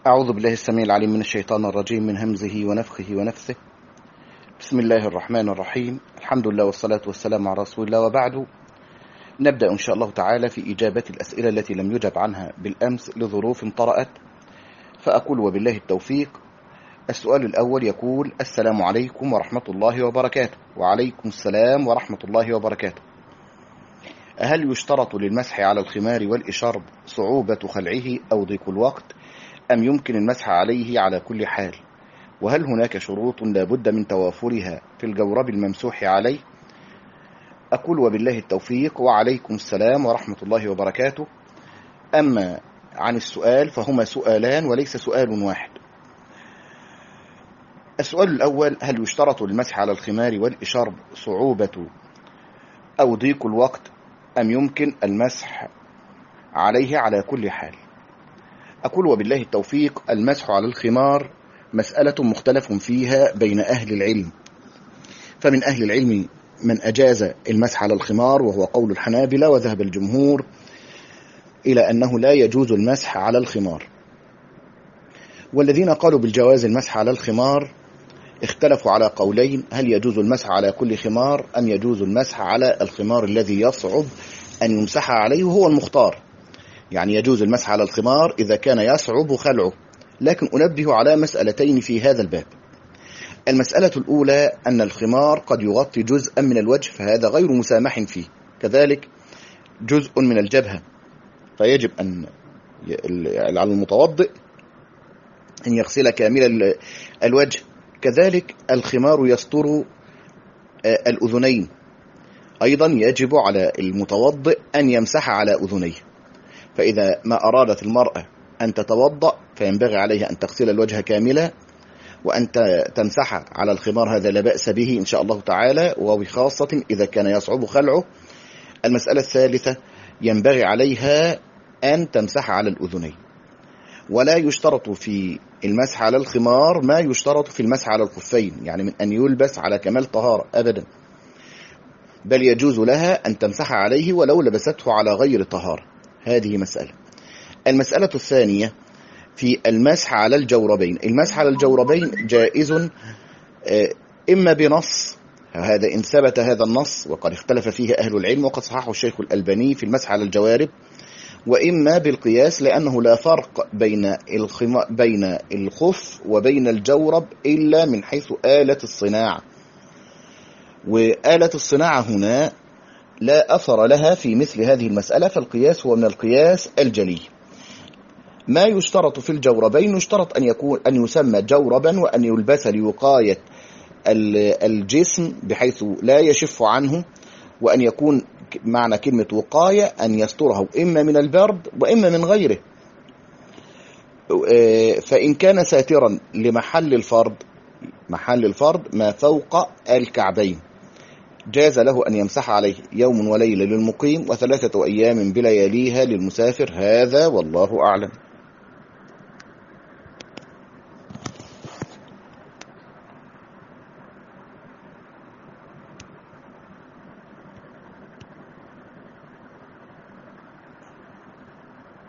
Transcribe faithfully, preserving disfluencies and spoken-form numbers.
أعوذ بالله السميع العليم من الشيطان الرجيم من همزه ونفخه ونفثه. بسم الله الرحمن الرحيم. الحمد لله والصلاة والسلام على رسول الله، وبعد. نبدأ إن شاء الله تعالى في إجابة الأسئلة التي لم يجب عنها بالأمس لظروف طرأت، فأقول وبالله التوفيق. السؤال الأول يقول: السلام عليكم ورحمة الله وبركاته. وعليكم السلام ورحمة الله وبركاته. هل يشترط للمسح على الخمار والإشارب صعوبة خلعه أو ضيق الوقت، أم يمكن المسح عليه على كل حال؟ وهل هناك شروط لا بد من توافرها في الجورب الممسوح عليه؟ أقول وبالله التوفيق. وعليكم السلام ورحمة الله وبركاته. أما عن السؤال فهما سؤالان وليس سؤال واحد. السؤال الأول: هل يشترط للمسح على الخمار والإشارب صعوبة أو ضيق الوقت، أم يمكن المسح عليه على كل حال؟ أقول وبالله التوفيق: المسح على الخمار مسألة مختلف فيها بين أهل العلم، فمن أهل العلم من أجاز المسح على الخمار وهو قول الحنابلة، وذهب الجمهور إلى أنه لا يجوز المسح على الخمار. والذين قالوا بالجواز المسح على الخمار اختلفوا على قولين: هل يجوز المسح على كل خمار أم يجوز المسح على الخمار الذي يصعب أن يمسح عليه، وهو المختار. يعني يجوز المسح على الخمار إذا كان يصعب خلعه. لكن أنبه على مسألتين في هذا الباب. المسألة الأولى أن الخمار قد يغطي جزءا من الوجه، فهذا غير مسامح فيه. كذلك جزء من الجبهة، فيجب أن على المتوضئ أن يغسل كامل الوجه. كذلك الخمار يستر الأذنين، أيضا يجب على المتوضئ أن يمسح على أذنيه. فإذا ما أرادت المرأة أن تتوضأ فينبغي عليها أن تغسل الوجه كاملا، وأن تمسح على الخمار، هذا لا بأس به إن شاء الله تعالى، وبخاصة إذا كان يصعب خلعه. المسألة الثالثة: ينبغي عليها أن تمسح على الأذنين. ولا يشترط في المسح على الخمار ما يشترط في المسح على الخفين، يعني من أن يلبس على كمال طهارة أبدا، بل يجوز لها أن تمسح عليه ولو لبسته على غير طهارة. هذه مسألة. المسألة الثانية في المسح على الجوربين. المسح على الجوربين جائز إما بنص، هذا إن ثبت هذا النص، وقد اختلف فيه أهل العلم وقد صححه الشيخ الألباني في المسح على الجوارب، وإما بالقياس، لأنه لا فرق بين بين الخف وبين الجورب إلا من حيث آلة الصناعة، وآلة الصناعة هنا لا أثر لها في مثل هذه المسألة، فالقياس هو من القياس الجلي. ما يشترط في الجوربين: يشترط أن يكون أن يسمى جوربا، وأن يلبس لوقاية الجسم بحيث لا يشف عنه، وأن يكون معنى كلمة وقاية أن يستره إما من البرد وإما من غيره. فإن كان ساترا لمحل الفرد، محل الفرد ما فوق الكعبين، جاز له أن يمسح عليه يوم وليلة للمقيم، وثلاثة أيام بلياليها للمسافر. هذا والله أعلم.